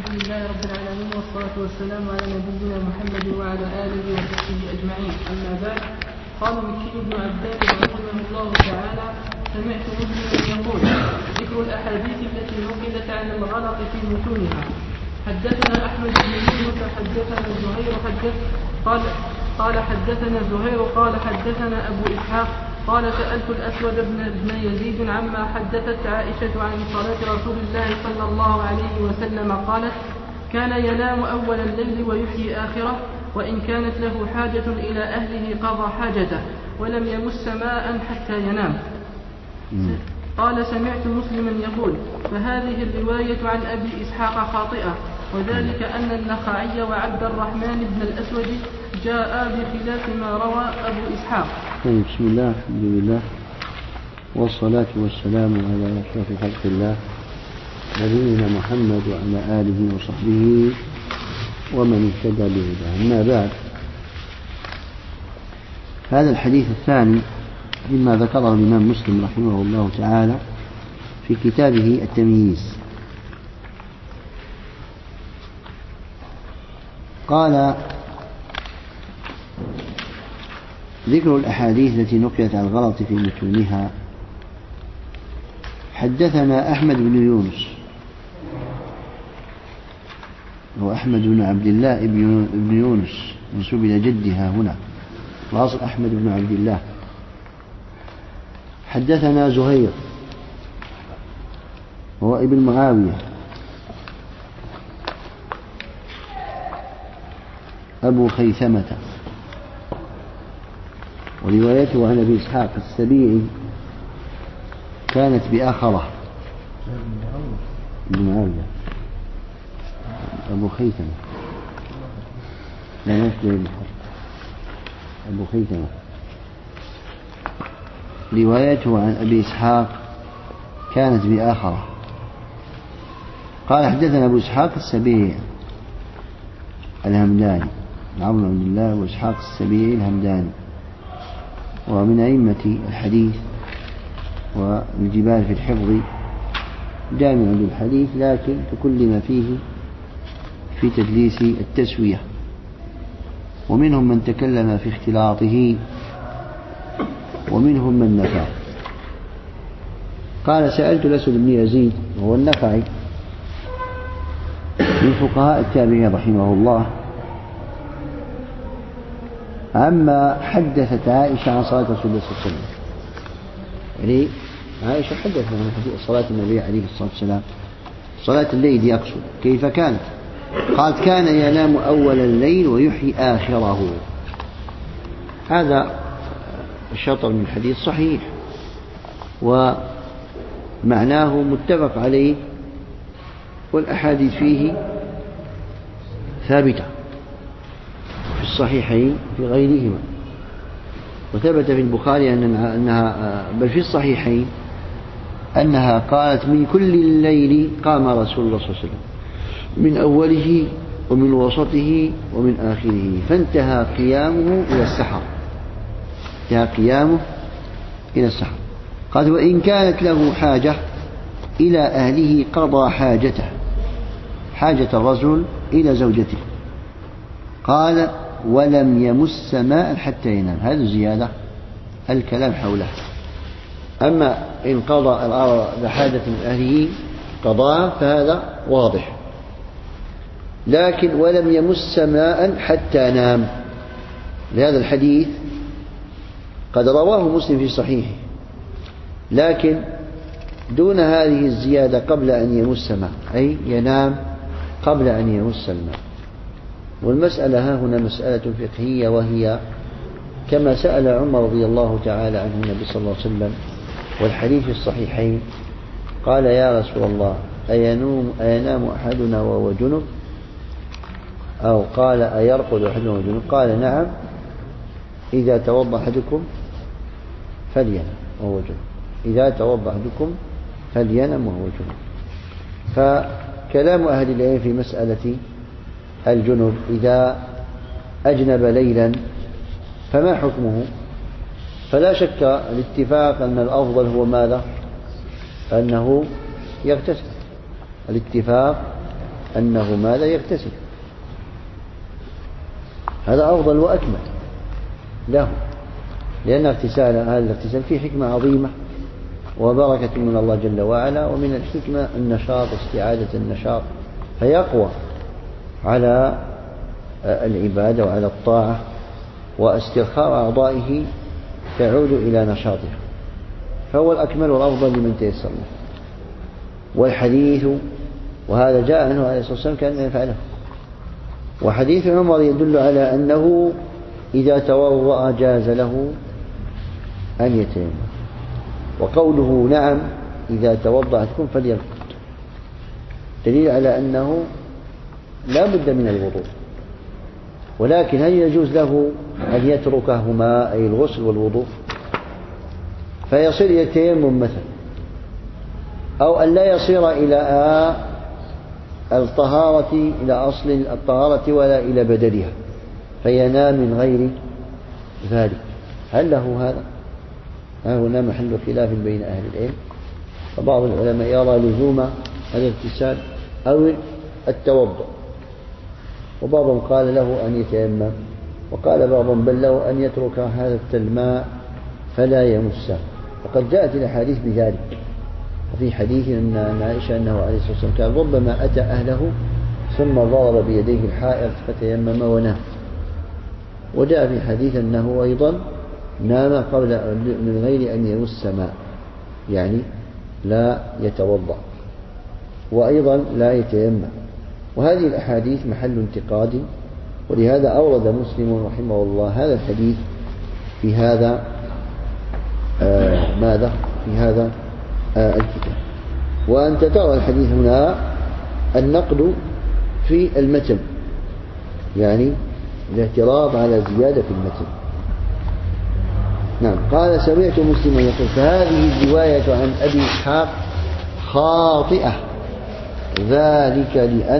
الحمد لله رب العالمين والصلاة والسلام على نبينا محمد وعلى آله وصحبه أجمعين. أما بعد، قال مكي بن عباد رحمه الله تعالى: سمعت مسلما يقول: ذكر الأحاديث التي نقلت عن الغلط في متونها. حدثنا أحمد بن يونس حدثنا زهير قال حدثنا زهير قال حدثنا أبو إسحاق قال: سألت الأسود بن يزيد عما حدثت عائشة عن صلاة رسول الله صلى الله عليه وسلم قالت: كان ينام أول الليل ويحيي آخره، وإن كانت له حاجة إلى أهله قضى حاجته، ولم يمس ماء حتى ينام. قال: سمعت مسلما يقول: فهذه الرواية عن أبي إسحاق خاطئة، وذلك أن النخعي وعبد الرحمن بن الأسود جاء بخلاف ما روى أبو إسحاق. بسم الله، الحمد لله، والصلاة والسلام على أشرف خلق الله نبينا محمد وعلى آله وصحبه ومن اهتدى بهداه. أما بعد، هذا الحديث الثاني مما ذكره الإمام مسلم رحمه الله تعالى في كتابه التمييز. قال: ذكر الأحاديث التي نقلت عن الغلط في متونها. حدثنا أحمد بن يونس، هو أحمد بن عبد الله بن يونس منسوب إلى جدها هنا، الأصل أحمد بن عبد الله. حدثنا زهير هو ابن معاوية أبو خيثمة، وروايته عن أبي إسحاق السبيعي كانت بآخرة. ابن معاوية أبو خيثمة، لا يشبه الحق، أبو خيثمة. روايته عن أبي إسحاق كانت بآخرة. قال: حدثنا أبو إسحاق السبيعي الهمداني، عمرو بن عبد الله وإسحاق السبيعي الهمداني، ومن أئمة الحديث والجبال في الحفظ، جامع للحديث، لكن تكلم فيه في تدليس التسوية، ومنهم من تكلم في اختلاطه ومنهم من نفى. قال: سألت الأسود بن يزيد وهو النخعي من فقهاء التابعين رحمه الله عما حدثت عائشة عن صلاة رسول الله صلى الله عليه وسلم. يعني عائشة حدثت عن صلاة النبي عليه الصلاة والسلام، صلاة الليل يقصد. كيف كانت؟ قالت: كان ينام أول الليل ويحيي آخره. هذا الشطر من الحديث صحيح، ومعناه متفق عليه، والأحاديث فيه ثابتة في الصحيحين في غيرهما. وثبت في البخاري أنها بل في الصحيحين أنها قالت: من كل الليل قام رسول الله صلى الله عليه وسلم، من أوله ومن وسطه ومن آخره، فانتهى قيامه إلى السحر. انتهى قيامه إلى السحر. قالت: وإن كانت له حاجة إلى أهله قضى حاجته، حاجة الرجل إلى زوجته. قال: ولم يمس ماء حتى ينام. هذه زيادة الكلام حولها. أما إن قضى لحاجة من أهله قضاء فهذا واضح، لكن ولم يمس ماء حتى نام. لهذا الحديث قد رواه مسلم في صحيحه، لكن دون هذه الزيادة قبل أن يمس ماء، أي ينام قبل أن يمس الماء. والمسألة ها هنا مسألة فقهية، وهي كما سأل عمر رضي الله تعالى عنه النبي صلى الله عليه وسلم، والحديث في الصحيحين، قال: يا رسول الله، أينام أحدنا وهو جنب؟ أو قال: أيرقد أحدنا وهو جنب؟ قال: نعم، إذا توضأ أحدكم فلينم وهو جنب. إذا توضأ أحدكم فلينم وهو جنب. فكلام أهل العلم في مسألة الجنب إذا أجنب ليلا فما حكمه؟ فلا شك الاتفاق أن الأفضل هو ماذا؟ أنه يغتسل. الاتفاق أنه ماذا يغتسل. هذا أفضل وأكمل له، لأن هذا الاغتسال فيه حكمة عظيمة وبركة من الله جل وعلا، ومن الحكمة النشاط، استعادة النشاط، فيقوى على العبادة وعلى الطاعة، واسترخاء أعضائه تعود إلى نشاطها، فهو الأكمل والأفضل لمن تيسر له. والحديث، وهذا جاء عنه عليه الصلاة والسلام كان يفعله، وحديث عمر يدل على أنه إذا توضأ جاز له أن يتيمم، وقوله نعم إذا توضأتكم فليرقد دليل على أنه لا بد من الوضوء، ولكن هل يجوز له أن يتركهما، أي الغسل والوضوء، فيصير يتيمم مثلا، أو أن لا يصير إلى الطهارة، إلى أصل الطهارة ولا إلى بدلها، فينام من غير ذلك، هل له هذا؟ هنا محل خلاف بين أهل العلم، فبعض العلماء يرى لزوم الاغتسال أو التوضؤ، وبعضهم قال له أن يتيمم، وقال بعضهم بل له أن يترك هذا الماء فلا يمسه، وقد جاءت الأحاديث بذلك. وفي حديث أن عائشة أنه عليه الصلاة والسلام كان ربما أتى أهله ثم ضرب بيديه الحائط فتيمم ونام. وجاء في حديث أنه أيضا نام قبل من غير أن يمس ماء، يعني لا يتوضأ، وأيضا لا يتيمم. وهذه الأحاديث محل انتقاد، ولهذا أورد مسلم رحمه الله هذا الحديث في هذا ماذا في هذا الكتاب. وأنت ترى الحديث هنا النقد في المتن، يعني الاعتراض على زيادة في المتن. نعم. قال سمعت مسلما يقول فهذه الرواية عن أبي إسحاق خاطئة، ذلك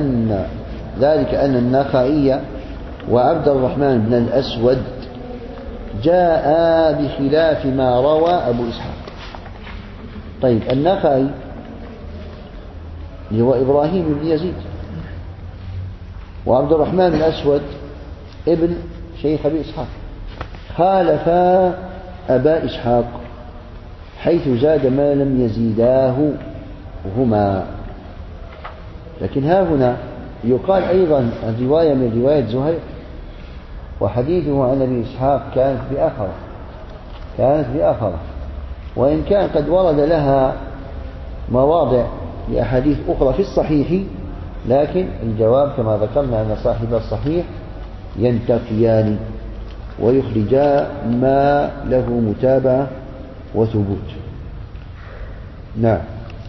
أن النخعي وعبد الرحمن بن الأسود جاء بخلاف ما روى أبو إسحاق. طيب، النخعي هو إبراهيم بن يزيد، وعبد الرحمن بن الأسود ابن شيخ أبي إسحاق، خالفا أبا إسحاق حيث زاد ما لم يزيداه هما. لكن ها هنا يقال أيضا الرواية من رواية زهير، وحديثه عن أبي إسحاق كانت بآخرة، وإن كان قد ورد لها مواضع لأحاديث أخرى في الصحيح، لكن الجواب كما ذكرنا أن صاحب الصحيح ينتقيان ويخرجا ما له متابعة وثبوت. نعم.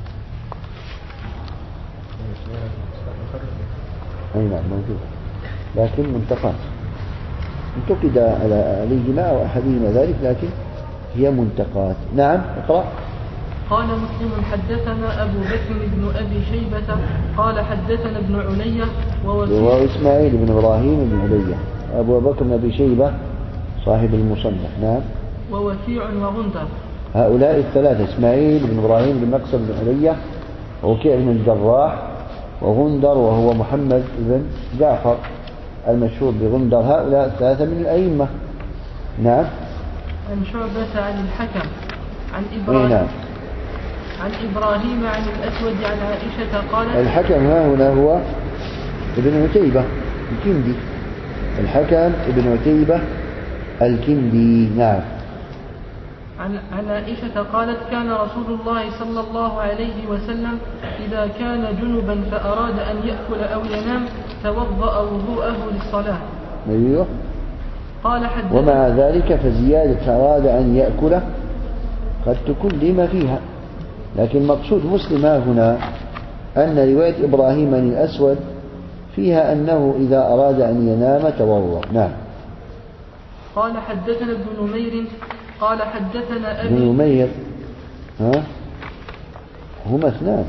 أي نعم موجود، لكن منتقات انتقد عليهما أو أحدهما ذلك، لكن هي منتقات. نعم. اقرأ. قال مسلم حدثنا أبو بكر بن أبي شيبة قال حدثنا ابن علية وهو إسماعيل بن إبراهيم بن علية، أبو بكر بن أبي شيبة صاحب المصنف. نعم. ووكيع وغندر. هؤلاء الثلاثة إسماعيل بن إبراهيم بن مقسم بن علية، ووكيع بن الجراح، وغندر وهو محمد بن جعفر المشهور بغندر. هؤلاء الثلاثة من الأئمة. نعم. عن شعبة عن الحكم عن إبراهيم. نعم. عن إبراهيم عن الأسود عن عائشة قالت الحكم ها هنا هو ابن عتيبة الكندي، الحكم ابن عتيبة الكندي. نعم. عن عائشة قالت كان رسول الله صلى الله عليه وسلم إذا كان جنبا فأراد أن يأكل أو ينام توضأ وضوءه للصلاة. أيوه. قال ومع ذلك فزيادة أراد أن يأكل قد تكون لما فيها، لكن مقصود مسلم هنا أن رواية إبراهيم عن الأسود فيها أنه إذا أراد أن ينام توضأ. نعم. قال حدثنا ابن نمير قال حدثنا أبي. ابن نمير هما اثنان،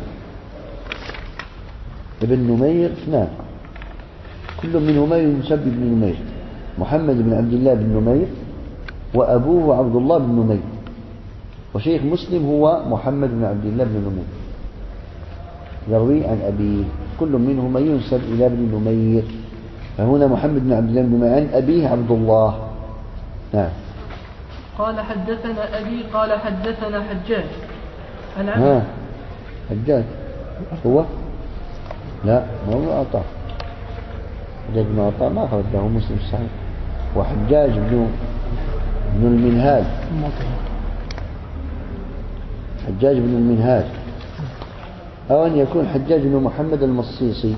ابن نمير اثنان، كل منهما يسمى ابن نمير، محمد بن عبد الله بن نمير وأبوه عبد الله بن نمير، وشيخ مسلم هو محمد بن عبد الله بن نمير. يروي عن أبيه، كل منهما ينسب إلى ابن نمير. فهنا محمد بن عبد الله بن نمير عن أبيه عبد الله. نعم. قال حدثنا أبي قال حدثنا حجاج حجاج هو لا ما هو عطاء. حجاج بن عطاء ما أخرج له مسلم الصحيح، وحجاج بن المنهال. حجاج بن المنهال، أو أن يكون حجاج بن محمد المصيصي،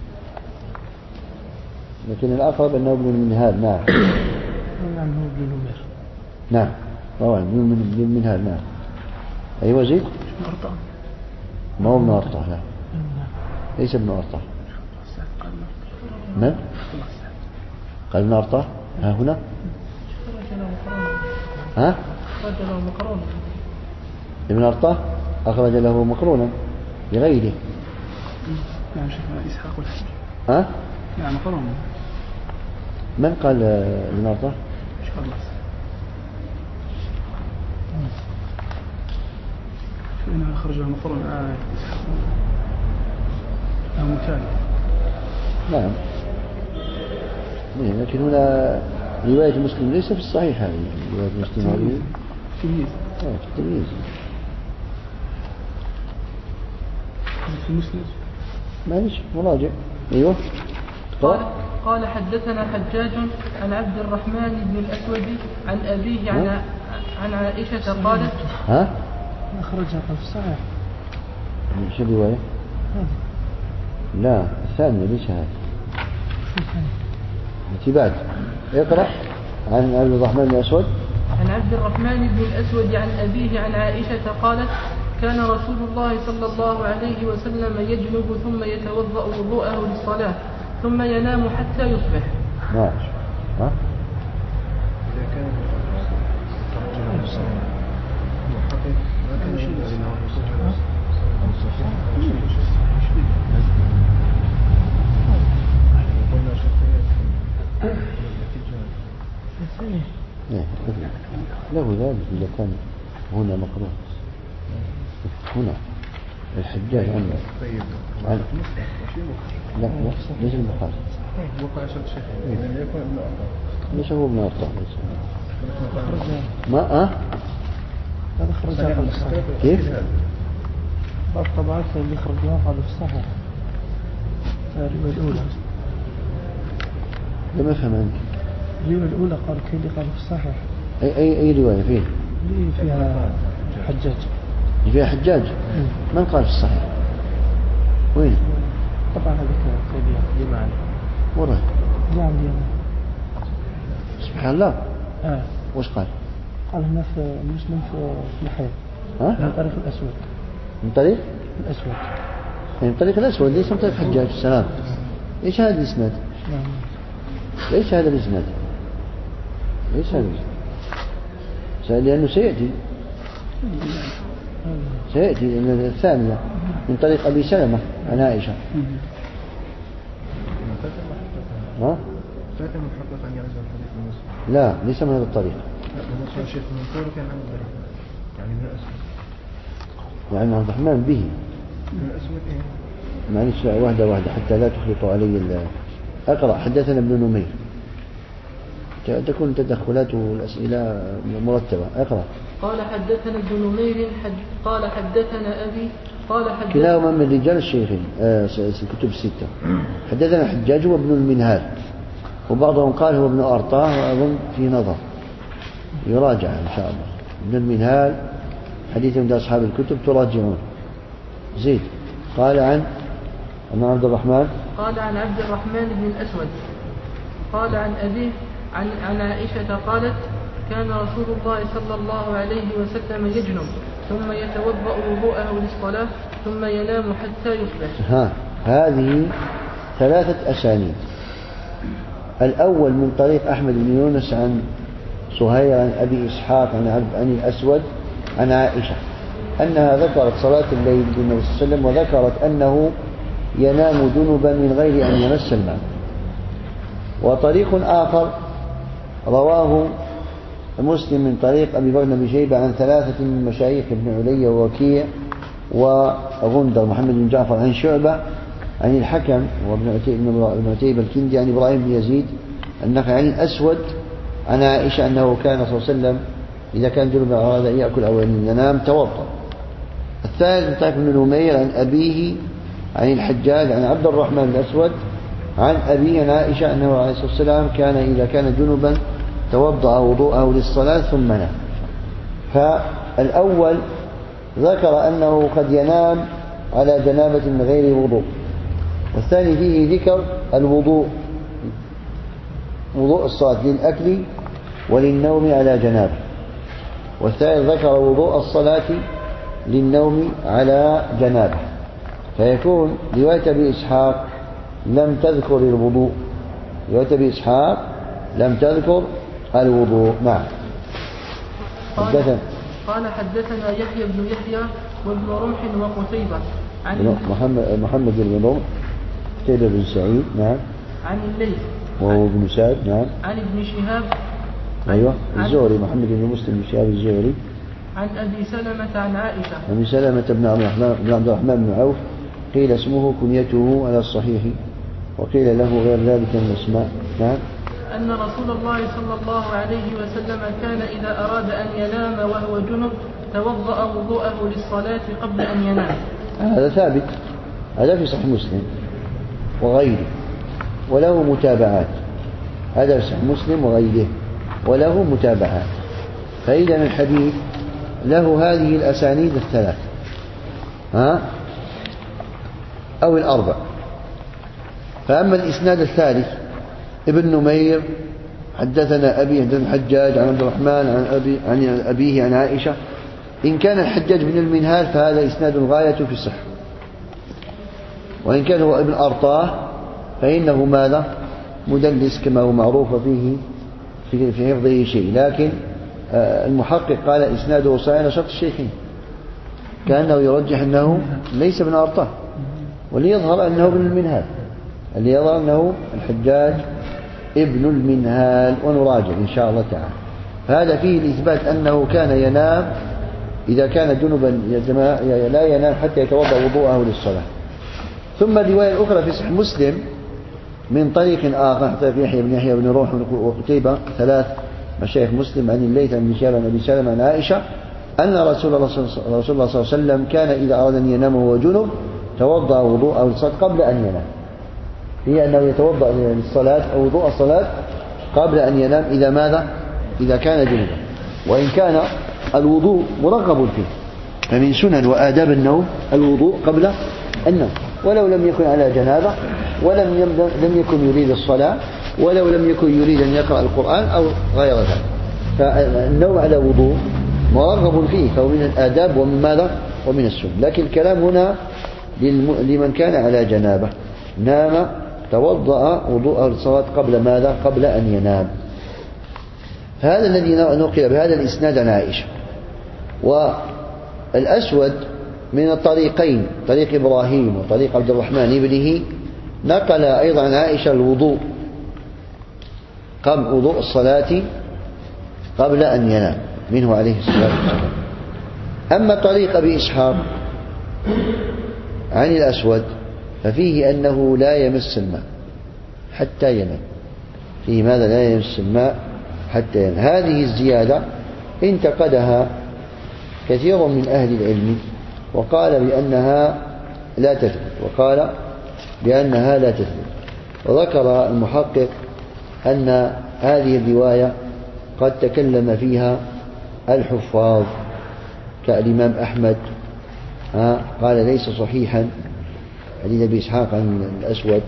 لكن الأقرب أنه ابن المنهال. نعم. نعم هو ابن نمير. نعم طبعا ابن المنهال. نعم. أيوة زيد. ما هو ابن أرطاه. لا ليس ابن أرطاه. من؟ قال ابن أرطاه ها هنا. ها؟ ابن أرطاه أخرج له مقرونا بغيره. نعم شيخنا إسحاق الحج. ها؟ نعم مقرونا. من قال ابن أرطاه؟ فإنه أخرجه مقرونا إسحاق متالي. نعم. لكن هنا رواية مسلم ليس في الصحيح. هذه رواية مسلم هذه في التمييز. في مسلم معلش مراجع. أيوة. قال حدثنا حجاج عن عبد الرحمن بن الأسود عن أبيه عن عائشة قالت. ها؟ أخرجها في الصحيح. شو الرواية؟ لا الثانية ليش هذه؟ التي بعد. اقرأ. عن عبد الرحمن بن الأسود. عن عبد الرحمن بن الأسود عن أبيه عن عائشة قالت كان رسول الله صلى الله عليه وسلم يجنب ثم يتوضأ وضوءه للصلاة ثم ينام حتى يصبح. ماشي. ها؟ إذا كان له ذلك إذا كان هنا مقروء. هنا الحجاج عنه. لا ليس البخاري. ليس هو ابن أرطاه. ما هذا خرجها في الصحيح. كيف؟ بعض الطبعات اللي خرجوها قالوا في الصحيح. الرواية الأولى. لم أفهم أنت. الرواية الأولى قالوا كي اللي قالوا في الصحيح. أي رواية فيه؟ اللي فيها حجاج. فيها حجاج؟ من قال في الصحيح؟ وين؟ طبعا هذيك كيدية دي معنا. ورا؟ نعم دي. سبحان الله. وش قال؟ قال هنا في مسلم في الحيض. من طريق الأسود. من طريق؟ الأسود. من طريق الأسود ليس من طريق حجاج. السلام. إيش هذا الإسناد؟ ليش هذا الإسناد؟ ليش هذا الإسناد؟ لأنه سيأتي الثانية من طريق أبي سلمة عن عائشة. ها؟ لا ليس من هذا الطريق. يعني عبد الرحمن به. معلش واحدة حتى لا تخلطوا علي. أقرأ. حدثنا ابن نمير. تكون تدخلات والأسئلة مرتبة. أقرأ. قال حدثنا ابن نمير قال حدثنا أبي قال حدثنا كلاهما من رجال الشيخين الكتب الستة. حدثنا حجاج وابن المنهال، وبعضهم قال هو ابن أرطاه، وأظن في نظر يراجع إن شاء الله. ابن المنهال حديث من أصحاب الكتب تراجعون. زيد. قال عن عبد الرحمن. قال عن عبد الرحمن بن الأسود قال عن أبيه عن عائشة قالت كان رسول الله صلى الله عليه وسلم يجنب ثم يتوضأ وضوءه للصلاة ثم ينام حتى يصبح. هذه ثلاثة أسانيد. الأول من طريق أحمد بن يونس عن سهير عن أبي إسحاق عن الأسود عن عائشة أنها ذكرت صلاة الليل بالنبي صلى الله عليه وسلم، وذكرت أنه ينام جنبا من غير أن يمس الماء. وطريق آخر رواه مسلم من طريق أبي بكر بن شيبة عن ثلاثة من مشايخ ابن علي ووكيع وغندر محمد بن جعفر عن شعبة عن الحكم وابن عتيبة الكندي عن إبراهيم بن يزيد النخعي عن الأسود عن عائشة أنه كان صلى الله عليه وسلم إذا كان جنبا أراد أن يأكل أو أن ينام توضأ. الثالث طريق بن نمير عن أبيه عن الحجاج عن عبد الرحمن الأسود عن أبيه عن عائشة أنه عليه الصلاة والسلام كان إذا كان جنبا توضأ وضوءه للصلاة ثم نام. فالأول ذكر أنه قد ينام على جنابة من غير وضوء، والثاني فيه ذكر الوضوء وضوء الصلاة للأكل وللنوم على جنابه، والثالث ذكر وضوء الصلاة للنوم على جنابه. فيكون رواية أبي إسحاق لم تذكر الوضوء، رواية أبي إسحاق لم تذكر الوضوء. نعم. قال حدثنا يحيى بن يحيى وابن رمح وقتيبة عن محمد بن رمح قتيبة بن سعيد. نعم. عن الليث وهو ابن سعد. نعم. عن ابن شهاب. أيوة. الزهري محمد بن مسلم بن شهاب الزهري عن أبي سلمة عن عائشة. أبي سلمة بن عبد الرحمن بن عوف قيل اسمه كنيته على الصحيح وقيل له غير ذلك من الأسماء. نعم. أن رسول الله صلى الله عليه وسلم كان إذا أراد أن ينام وهو جنب توضأ وضوءه للصلاة قبل أن ينام. هذا ثابت، هذا في صحيح مسلم وغيره وله متابعات، هذا في صحيح مسلم وغيره وله متابعات. فإذا الحديث له هذه الأسانيد الثلاث أو الأربع. فأما الإسناد الثالث ابن نمير حدثنا أبي حدثنا الحجاج عن عبد الرحمن عن أبيه عن عائشة، إن كان الحجاج بن المنهال فهذا إسناد غاية في الصحة، وإن كان هو ابن أرطاه فإنه ماذا مدلس كما هو معروف فيه في حفظه شيء، لكن المحقق قال إسناده صحيح على شرط الشيخين، كأنه يرجح أنه ليس ابن أرطاه، وليظهر أنه ابن المنهال، اللي يظهر أنه الحجاج ابن المنهال، ونراجع إن شاء الله تعالى. فهذا فيه الإثبات أنه كان ينام إذا كان جنبا لا ينام حتى يتوضأ وضوءه للصلاة. ثم الرواية الأخرى في صحيح مسلم من طريق آخر في يحيى بن يحيى بن روح وقتيبة ثلاث مشايخ مسلم عن الليث عن شهاب عن أبي سلمة عن عائشة أن رسول الله صلى الله عليه وسلم كان إذا أراد أن ينام وهو جنب توضأ وضوءه للصلاة قبل أن ينام، هي أنه يتوضأ للصلاة أو وضوء الصلاة قبل أن ينام إذا ماذا؟ إذا كان جنبا. وإن كان الوضوء مرغب فيه، فمن سنن وآداب النوم الوضوء قبل النوم، ولو لم يكن على جنابة لم يكن يريد الصلاة، ولو لم يكن يريد أن يقرأ القرآن أو غير ذلك، فالنوم على وضوء مرغب فيه، فهو من الآداب ومن ماذا؟ ومن السنن. لكن الكلام هنا لمن كان على جنابة نام توضأ وضوءه للصلاة قبل ماذا؟ قبل أن ينام. هذا الذي نقل بهذا الإسناد عن عائشة. والأسود من الطريقين، طريق إبراهيم وطريق عبد الرحمن ابنه، نقل أيضا عن عائشة الوضوء قبل وضوء الصلاة قبل أن ينام منه عليه الصلاة والسلام. أما طريق أبي إسحاق عن الأسود ففيه أنه لا يمس الماء حتى ينام، فيه ماذا؟ لا يمس الماء حتى ينام. هذه الزيادة انتقدها كثير من أهل العلم وقال بأنها لا تثبت، وذكر المحقق أن هذه الرواية قد تكلم فيها الحفاظ كالإمام أحمد، قال ليس صحيحا حديث أبي إسحاق عن الأسود،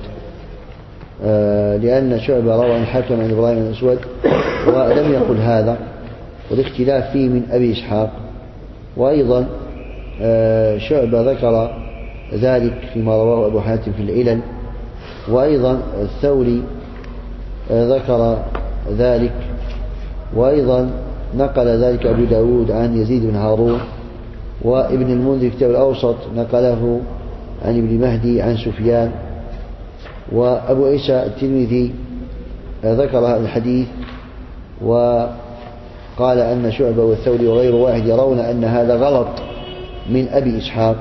لأن شعبة روى عن الحكم عن إبراهيم عن الأسود ولم يقل هذا، والاختلاف فيه من أبي إسحاق. وأيضا شعبة ذكر ذلك فيما رواه أبو حاتم في العلل، وأيضا الثوري ذكر ذلك، وأيضا نقل ذلك أبو داود عن يزيد بن هارون، وابن المنذر في كتاب الأوسط نقله عن ابن مهدي عن سفيان، وأبو عيسى الترمذي ذكر هذا الحديث وقال أن شعبة والثوري وغير واحد يرون أن هذا غلط من أبي إسحاق.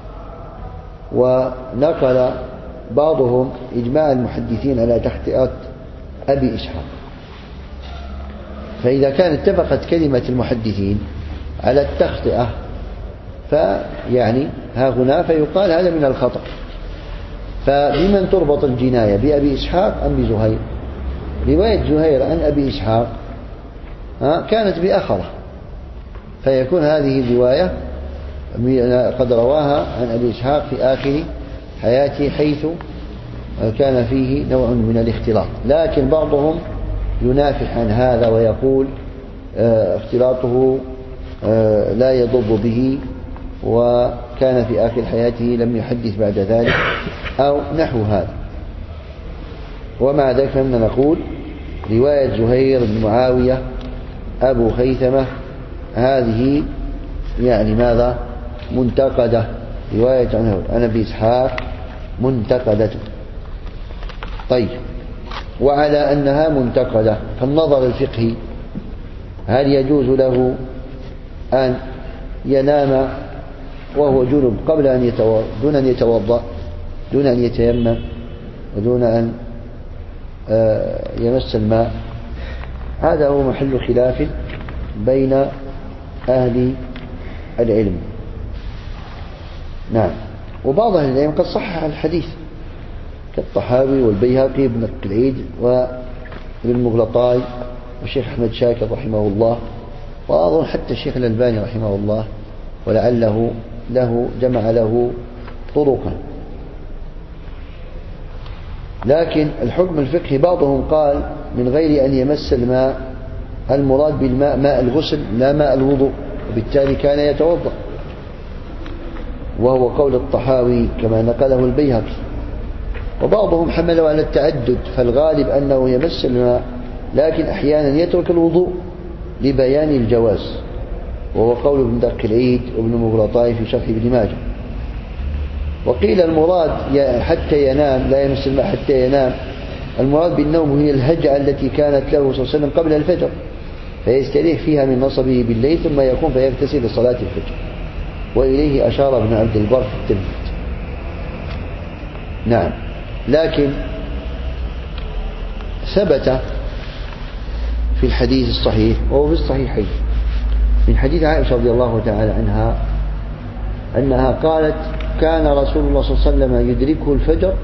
ونقل بعضهم إجماع المحدثين على تخطئة أبي إسحاق. فإذا كان اتفقت كلمة المحدثين على التخطئة فيعني ها هنا فيقال هذا من الخطأ. فبمن تربط الجناية، بأبي إسحاق أم بزهير؟ رواية زهير عن أبي إسحاق كانت بأخرة، فيكون هذه الرواية قد رواها عن أبي إسحاق في آخر حياته حيث كان فيه نوع من الاختلاط. لكن بعضهم ينافح عن هذا ويقول اختلاطه لا يضر به وكان في آخر حياته لم يحدث بعد ذلك أو نحو هذا. ومع ذلك فإننا نقول رواية زهير بن معاوية أبو خيثمة هذه يعني ماذا؟ منتقدة. رواية عنه عن أبي إسحاق منتقدة. طيب، وعلى أنها منتقدة فالنظر الفقهي هل يجوز له أن ينام وهو جنب قبل أن يتوضأ، دون أن يتوضأ، دون أن يتيمم، ودون أن يمس الماء؟ هذا هو محل خلاف بين أهل العلم. نعم. وبعض أهل العلم قد صحح الحديث كالطحاوي والبيهقي بن العيد وابن المغلطاي والشيخ أحمد شاكر رحمه الله، وأظن حتى الشيخ الألباني رحمه الله، ولعله جمع له طرقا. لكن الحكم الفقهي بعضهم قال من غير أن يمس الماء، المراد بالماء ماء الغسل لا ماء الوضوء، وبالتالي كان يتوضأ، وهو قول الطحاوي كما نقله البيهقي. وبعضهم حملوا على التعدد، فالغالب أنه يمس الماء لكن أحيانا يترك الوضوء لبيان الجواز، وهو قول ابن دقيق العيد وابن مغلطاي في شرح ابن ماجه. وقيل المراد حتى ينام، لا يمس الماء حتى ينام، المراد بالنوم هي الهجعة التي كانت له صلى الله عليه وسلم قبل الفجر، فيستريح فيها من نصبه بالليل ثم يقوم فيغتسل لصلاة الفجر. وإليه أشار ابن عبد البر في التمهيد. نعم. لكن ثبت في الحديث الصحيح وهو في الصحيحين من حديث عائشة رضي الله تعالى عنها أنها قالت كان رسول الله صلى الله عليه وسلم يدركه الفجر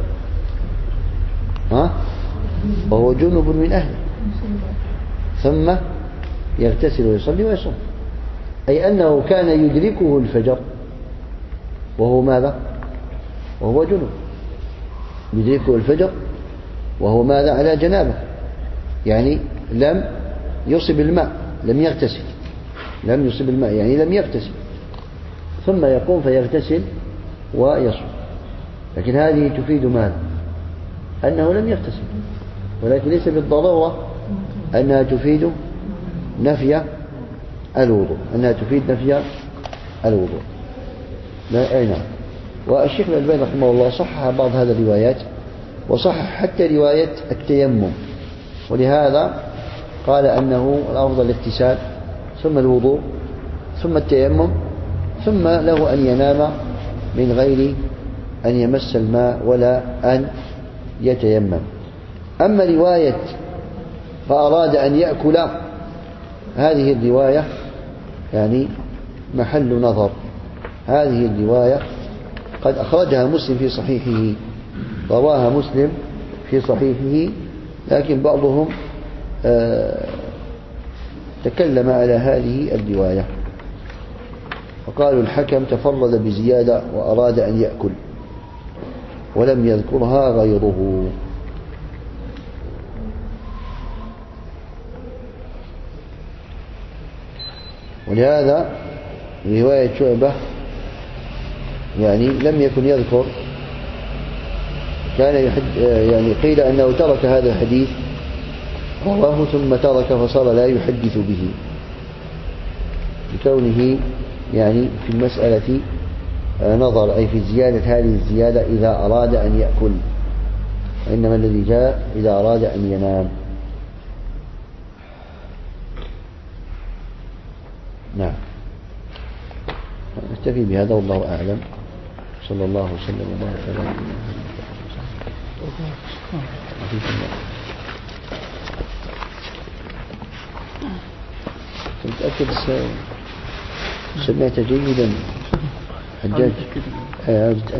وهو جنب من أهله ثم يغتسل ويصلي ويصوم، أي أنه كان يدركه الفجر وهو ماذا؟ وهو جنب، يدركه الفجر وهو ماذا؟ على جنابه، يعني لم يصب الماء، لم يغتسل، لم يصب الماء يعني لم يغتسل، ثم يقوم فيغتسل ويصوم. لكن هذه تفيد ماذا؟ أنه لم يغتسل، ولكن ليس بالضرورة أنها تفيد نفي الوضوء، أنها تفيد نفي الوضوء. أي نعم. والشيخ الألباني رحمه الله صحح بعض هذه الروايات، وصحح حتى رواية التيمم، ولهذا قال أنه الأفضل الاغتسال ثم الوضوء ثم التيمم، ثم له أن ينام من غير أن يمس الماء ولا أن يتيمم. أما رواية فأراد أن يأكل، هذه الرواية يعني محل نظر. هذه الرواية قد أخرجها مسلم في صحيحه، رواها مسلم في صحيحه، لكن بعضهم تكلم على هذه الرواية وقالوا الحكم تفرد بزيادة وأراد أن يأكل ولم يذكرها غيره. ولهذا رواية شعبة يعني لم يكن يذكر، كان يعني قيل أنه ترك هذا الحديث رواه ثم ترك فصار لا يحدث به، لكونه يعني في المسألة نظر، أي في زيادة هذه الزيادة إذا أراد أن يأكل، وإنما الذي جاء إذا أراد أن ينام. نعم. نكتفي بهذا والله أعلم. صلى الله وسلم وبارك على نبينا محمد. متأكد سمعت جيدا حجاج؟